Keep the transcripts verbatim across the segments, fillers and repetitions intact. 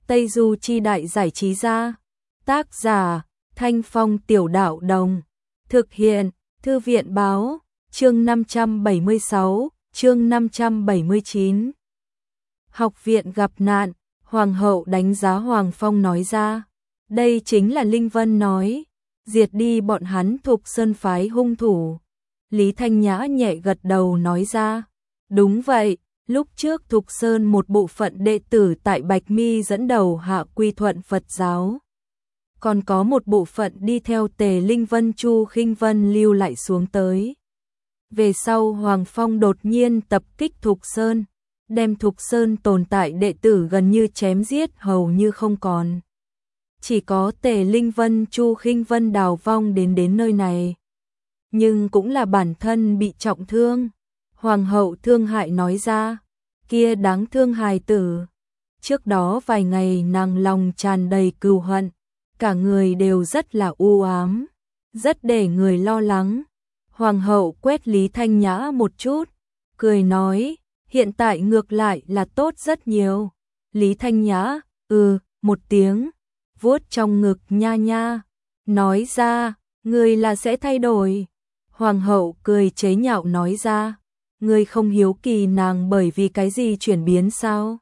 Tây Du Chi Đại Giải Trí Gia. Tác giả Thanh Phong Tiểu Đạo Đồng. Thực hiện Thư viện Báo. Chương năm trăm bảy mươi sáu, chương năm trăm bảy mươi chín. Học viện gặp nạn, Hoàng hậu đánh giá Hoàng Phong nói ra. Đây chính là Linh Vân nói, diệt đi bọn hắn Thục Sơn phái hung thủ. Lý Thanh Nhã nhẹ gật đầu nói ra. Đúng vậy, lúc trước Thục Sơn một bộ phận đệ tử tại Bạch Mi dẫn đầu hạ quy thuận Phật giáo. Còn có một bộ phận đi theo Tề Linh Vân Chu Khinh Vân lưu lại xuống tới. Về sau Hoàng Phong đột nhiên tập kích Thục Sơn, đem Thục Sơn tồn tại đệ tử gần như chém giết hầu như không còn. Chỉ có Tề Linh Vân Chu Khinh Vân đào vong đến đến nơi này. Nhưng cũng là bản thân bị trọng thương. Hoàng hậu thương hại nói ra, kia đáng thương hài tử. Trước đó vài ngày nàng lòng tràn đầy cừu hận, cả người đều rất là u ám, rất để người lo lắng. Hoàng hậu quét Lý Thanh Nhã một chút, cười nói, hiện tại ngược lại là tốt rất nhiều. Lý Thanh Nhã, ừ, một tiếng, vuốt trong ngực nha nha, nói ra, người là sẽ thay đổi. Hoàng hậu cười chế nhạo nói ra, người không hiếu kỳ nàng bởi vì cái gì chuyển biến sao?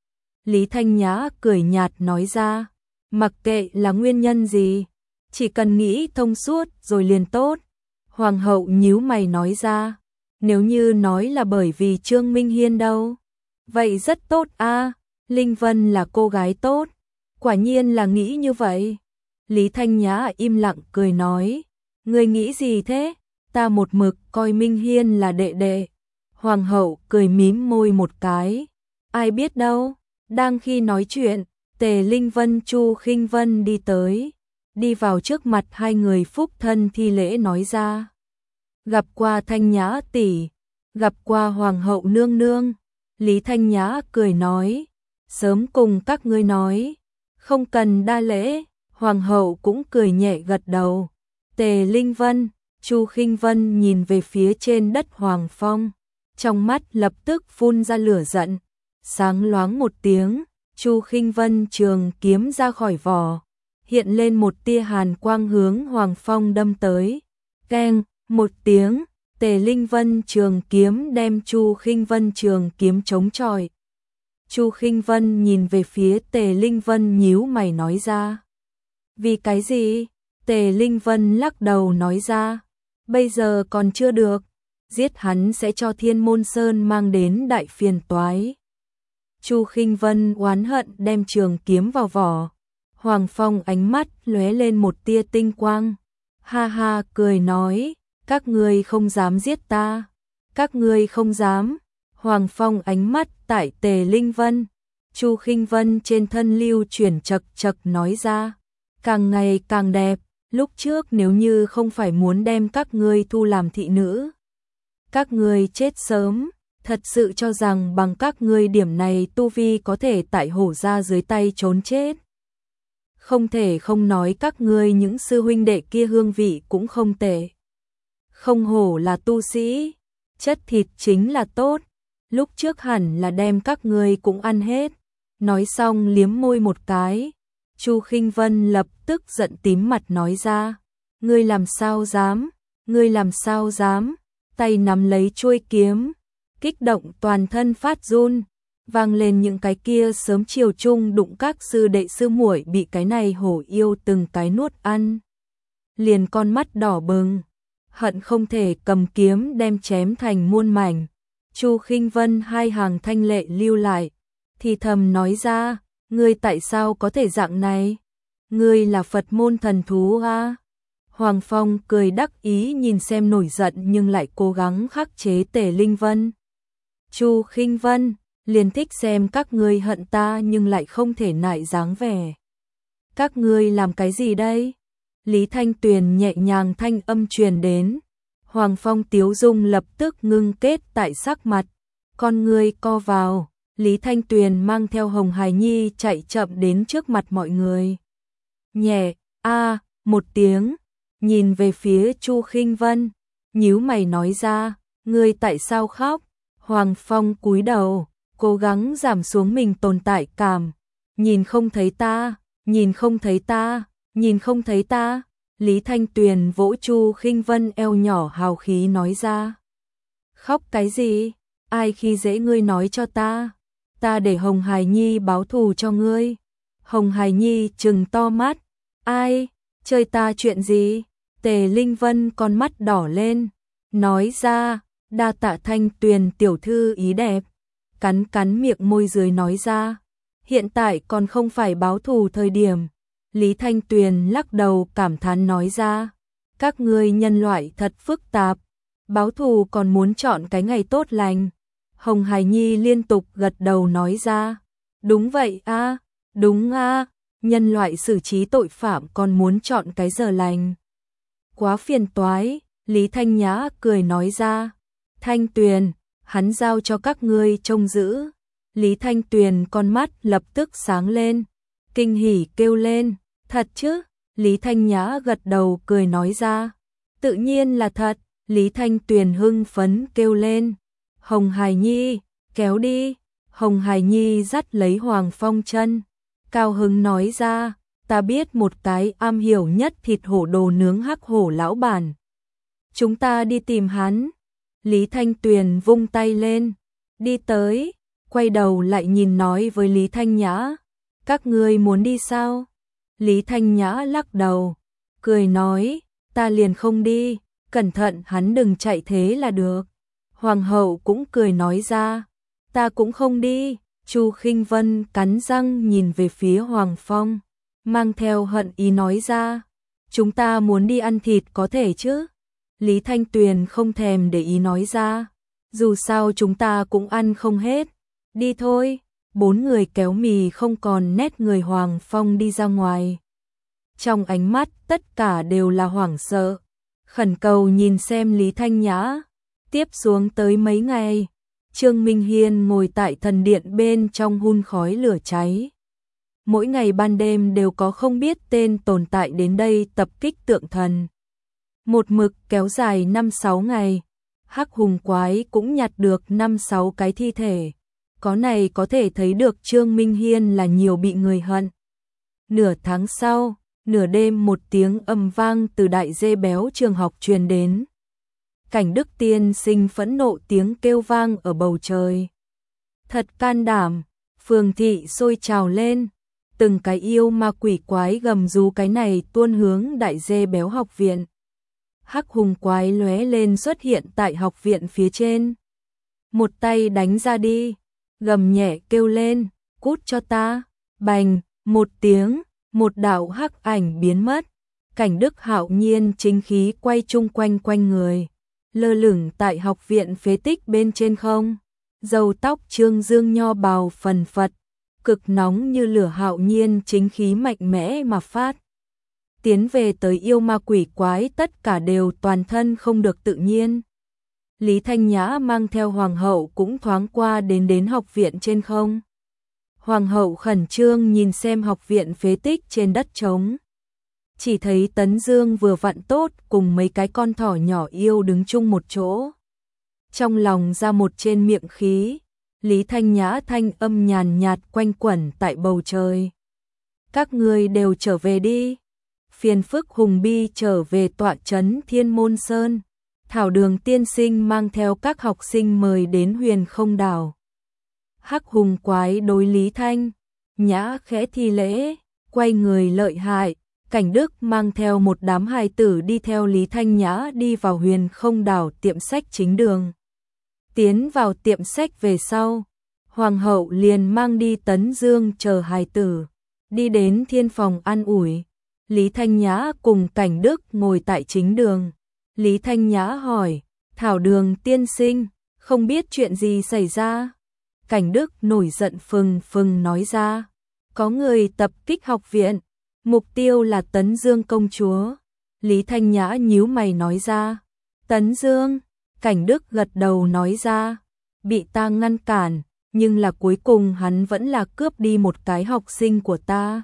Lý Thanh Nhã cười nhạt nói ra, mặc kệ là nguyên nhân gì, chỉ cần nghĩ thông suốt rồi liền tốt. Hoàng hậu nhíu mày nói ra, nếu như nói là bởi vì Trương Minh Hiên đâu? Vậy rất tốt a, Linh Vân là cô gái tốt, quả nhiên là nghĩ như vậy. Lý Thanh Nhã im lặng cười nói, người nghĩ gì thế? Ta một mực coi Minh Hiên là đệ đệ. Hoàng hậu cười mím môi một cái, ai biết đâu. Đang khi nói chuyện, Tề Linh Vân Chu Khinh Vân đi tới, đi vào trước mặt hai người phúc thân thi lễ nói ra. Gặp qua Thanh Nhã tỷ, gặp qua Hoàng hậu nương nương. Lý Thanh Nhã cười nói, sớm cùng các ngươi nói, không cần đa lễ. Hoàng hậu cũng cười nhẹ gật đầu. Tề Linh Vân, Chu Khinh Vân nhìn về phía trên đất Hoàng Phong, trong mắt lập tức phun ra lửa giận. Sáng loáng một tiếng, Chu Khinh Vân trường kiếm ra khỏi vỏ, hiện lên một tia hàn quang hướng Hoàng Phong đâm tới. Keng, một tiếng, Tề Linh Vân trường kiếm đem Chu Khinh Vân trường kiếm chống chọi. Chu Khinh Vân nhìn về phía Tề Linh Vân nhíu mày nói ra. Vì cái gì? Tề Linh Vân lắc đầu nói ra, bây giờ còn chưa được, giết hắn sẽ cho Thiên Môn Sơn mang đến đại phiền toái. Chu Khinh Vân oán hận đem trường kiếm vào vỏ. Hoàng Phong ánh mắt lóe lên một tia tinh quang, ha ha cười nói, các ngươi không dám giết ta, các ngươi không dám. Hoàng Phong ánh mắt tại Tề Linh Vân, Chu Khinh Vân trên thân lưu chuyển chật chật nói ra, càng ngày càng đẹp. Lúc trước nếu như không phải muốn đem các ngươi thu làm thị nữ, các ngươi chết sớm. Thật sự cho rằng bằng các ngươi điểm này tu vi có thể tại hổ ra dưới tay trốn chết. Không thể không nói các ngươi những sư huynh đệ kia hương vị cũng không tệ. Không hổ là tu sĩ, chất thịt chính là tốt. Lúc trước hẳn là đem các ngươi cũng ăn hết. Nói xong liếm môi một cái, Chu Khinh Vân lập tức giận tím mặt nói ra, ngươi làm sao dám, ngươi làm sao dám, tay nắm lấy chuôi kiếm, kích động toàn thân phát run, vang lên những cái kia sớm chiều chung đụng các sư đệ sư muội bị cái này hổ yêu từng cái nuốt ăn. Liền con mắt đỏ bừng, hận không thể cầm kiếm đem chém thành muôn mảnh. Chu Khinh Vân hai hàng thanh lệ lưu lại, thì thầm nói ra, ngươi tại sao có thể dạng này? Ngươi là Phật môn thần thú à? Hoàng Phong cười đắc ý nhìn xem nổi giận nhưng lại cố gắng khắc chế Tề Linh Vân. Chu Khinh Vân, liền thích xem các ngươi hận ta nhưng lại không thể nại dáng vẻ. Các ngươi làm cái gì đây? Lý Thanh Tuyền nhẹ nhàng thanh âm truyền đến. Hoàng Phong tiếu dung lập tức ngưng kết tại sắc mặt. Con ngươi co vào, Lý Thanh Tuyền mang theo Hồng Hải Nhi chạy chậm đến trước mặt mọi người. Nhẹ, a một tiếng, nhìn về phía Chu Khinh Vân, nhíu mày nói ra, ngươi tại sao khóc? Hoàng Phong cúi đầu, cố gắng giảm xuống mình tồn tại cảm, nhìn không thấy ta, nhìn không thấy ta, nhìn không thấy ta. Lý Thanh Tuyền vỗ Chu Khinh Vân eo nhỏ hào khí nói ra. Khóc cái gì? Ai khi dễ ngươi nói cho ta? Ta để Hồng Hải Nhi báo thù cho ngươi. Hồng Hải Nhi trừng to mắt. Ai? Chơi ta chuyện gì? Tề Linh Vân con mắt đỏ lên. Nói ra, đa tạ Thanh Tuyền tiểu thư ý đẹp. Cắn cắn miệng môi dưới nói ra. Hiện tại còn không phải báo thù thời điểm. Lý Thanh Tuyền lắc đầu cảm thán nói ra. Các ngươi nhân loại thật phức tạp. Báo thù còn muốn chọn cái ngày tốt lành. Hồng Hải Nhi liên tục gật đầu nói ra. Đúng vậy a, đúng a, nhân loại xử trí tội phạm còn muốn chọn cái giờ lành. Quá phiền toái, Lý Thanh Nhã cười nói ra. Thanh Tuyền, hắn giao cho các ngươi trông giữ. Lý Thanh Tuyền con mắt lập tức sáng lên, kinh hỉ kêu lên, thật chứ? Lý Thanh Nhã gật đầu cười nói ra. Tự nhiên là thật. Lý Thanh Tuyền hưng phấn kêu lên. Hồng Hải Nhi, kéo đi. Hồng Hải Nhi dắt lấy Hoàng Phong chân. Cao hứng nói ra, ta biết một cái am hiểu nhất thịt hổ đồ nướng hắc hổ lão bản. Chúng ta đi tìm hắn. Lý Thanh Tuyền vung tay lên. Đi tới, quay đầu lại nhìn nói với Lý Thanh Nhã. Các ngươi muốn đi sao? Lý Thanh Nhã lắc đầu, cười nói, ta liền không đi. Cẩn thận hắn đừng chạy thế là được. Hoàng hậu cũng cười nói ra, ta cũng không đi. Chu Khinh Vân cắn răng nhìn về phía Hoàng Phong, mang theo hận ý nói ra, chúng ta muốn đi ăn thịt có thể chứ? Lý Thanh Tuyền không thèm để ý nói ra, dù sao chúng ta cũng ăn không hết, đi thôi. Bốn người kéo mì không còn nét người Hoàng Phong đi ra ngoài. Trong ánh mắt tất cả đều là hoảng sợ, khẩn cầu nhìn xem Lý Thanh Nhã. Tiếp xuống tới mấy ngày, Trương Minh Hiên ngồi tại thần điện bên trong hun khói lửa cháy. Mỗi ngày ban đêm đều có không biết tên tồn tại đến đây tập kích tượng thần. Một mực kéo dài năm sáu ngày, Hắc Hùng Quái cũng nhặt được năm sáu cái thi thể. Có này có thể thấy được Trương Minh Hiên là nhiều bị người hận. Nửa tháng sau, nửa đêm một tiếng ầm vang từ đại dê béo trường học truyền đến. Cảnh Đức tiên sinh phẫn nộ tiếng kêu vang ở bầu trời. Thật can đảm, phường thị sôi trào lên, từng cái yêu ma quỷ quái gầm rú cái này tuôn hướng đại dê béo học viện. Hắc Hùng Quái lóe lên xuất hiện tại học viện phía trên. Một tay đánh ra đi, gầm nhẹ kêu lên, cút cho ta. Bành, một tiếng, một đạo hắc ảnh biến mất. Cảnh Đức hạo nhiên chính khí quay chung quanh quanh người, lơ lửng tại học viện phế tích bên trên không. Râu tóc trương dương nho bào phần phật, cực nóng như lửa hạo nhiên chính khí mạnh mẽ mà phát. Tiến về tới yêu ma quỷ quái tất cả đều toàn thân không được tự nhiên. Lý Thanh Nhã mang theo hoàng hậu cũng thoáng qua đến đến học viện trên không. Hoàng hậu khẩn trương nhìn xem học viện phế tích trên đất trống. Chỉ thấy Tấn Dương vừa vặn tốt cùng mấy cái con thỏ nhỏ yêu đứng chung một chỗ. Trong lòng ra một trên miệng khí, Lý Thanh Nhã thanh âm nhàn nhạt quanh quẩn tại bầu trời. Các ngươi đều trở về đi. Phiền phức Hùng Bi trở về tọa trấn Thiên Môn Sơn. Thảo Đường tiên sinh mang theo các học sinh mời đến Huyền Không Đảo. Hắc Hùng Quái đối Lý Thanh Nhã khẽ thi lễ, quay người lợi hại. Cảnh Đức mang theo một đám hài tử đi theo Lý Thanh Nhã đi vào Huyền Không Đảo tiệm sách chính đường. Tiến vào tiệm sách về sau, Hoàng hậu liền mang đi Tấn Dương chờ hài tử, đi đến thiên phòng an ủi. Lý Thanh Nhã cùng Cảnh Đức ngồi tại chính đường. Lý Thanh Nhã hỏi, Thảo Đường tiên sinh, không biết chuyện gì xảy ra? Cảnh Đức nổi giận phừng phừng nói ra, có người tập kích học viện, mục tiêu là Tấn Dương công chúa. Lý Thanh Nhã nhíu mày nói ra, Tấn Dương? Cảnh Đức gật đầu nói ra, bị ta ngăn cản, nhưng là cuối cùng hắn vẫn là cướp đi một cái học sinh của ta.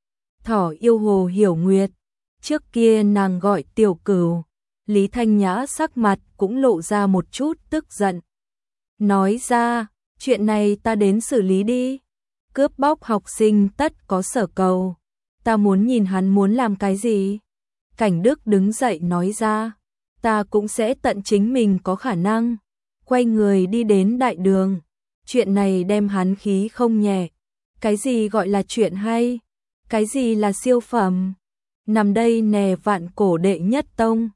Thỏ yêu Hồ Hiểu Nguyệt, trước kia nàng gọi Tiểu Cửu. Lý Thanh Nhã sắc mặt cũng lộ ra một chút tức giận. Nói ra, chuyện này ta đến xử lý đi. cướp bóc học sinh tất có sở cầu. Ta muốn nhìn hắn muốn làm cái gì? Cảnh Đức đứng dậy nói ra, ta cũng sẽ tận chính mình có khả năng. Quay người đi đến đại đường. Chuyện này đem hắn khí không nhẹ. Cái gì gọi là chuyện hay? Cái gì là siêu phẩm? Nằm đây nè vạn cổ đệ nhất tông.